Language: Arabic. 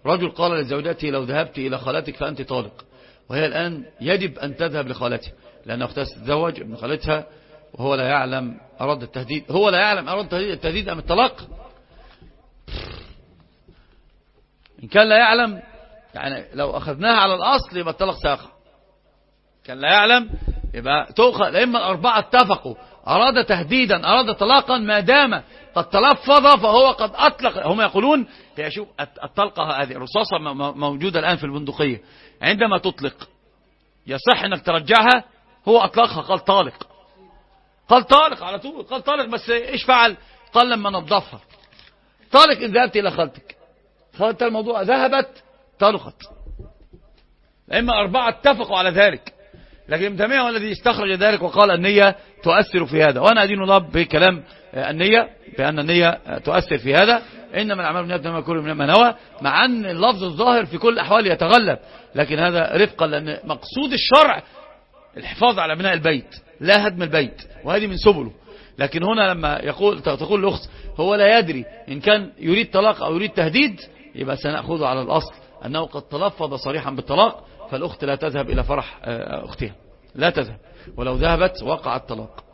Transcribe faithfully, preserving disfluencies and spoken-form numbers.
رجل قال لزوجته لو ذهبت إلى خالتك فأنت طالق، وهي الآن يجب أن تذهب لخالتها لأن أختها ستتزوج ابن خالتها وهو لا يعلم أراد التهديد هو لا يعلم أراد التهديد أم الطلاق. إن كان لا يعلم يعني لو أخذناها على الأصل يبقى الطلاق ساقع. كان لا يعلم يبقى تؤخذ، لأما الأربعة اتفقوا أراد تهديدا أراد طلاقا ما دام قد تلفظ فهو قد أطلق. هم يقولون يا شوف الطلقة هذه الرصاصة موجودة الآن في البندقية، عندما تطلق يصح أنك ترجعها. هو أطلقها قال طالق، قال طالق على طول، قال طالق بس إيش فعل؟ قال لما نظفها طالق إن ذهبت إلى خالتك. خالت الموضوع ذهبت طلقت، لأما أربعة اتفقوا على ذلك. لكن ابن تيمية هو الذي استخرج ذلك وقال النية تؤثر في هذا، وأنا أدين الله بكلام النية بأن النية تؤثر في هذا. إنما الأعمال بالنيات وإنما لكل امرئ ما نوى، مع أن اللفظ الظاهر في كل الأحوال يتغلب، لكن هذا رفقا لأن مقصود الشرع الحفاظ على بناء البيت لا هدم البيت، وهذه من سبله. لكن هنا لما يقول تقول الأخت هو لا يدري إن كان يريد طلاق أو يريد تهديد، يبقى سنأخذه على الأصل أنه قد تلفظ صريحا بالطلاق، فالأخت لا تذهب إلى فرح أختها، لا تذهب، ولو ذهبت وقع الطلاق.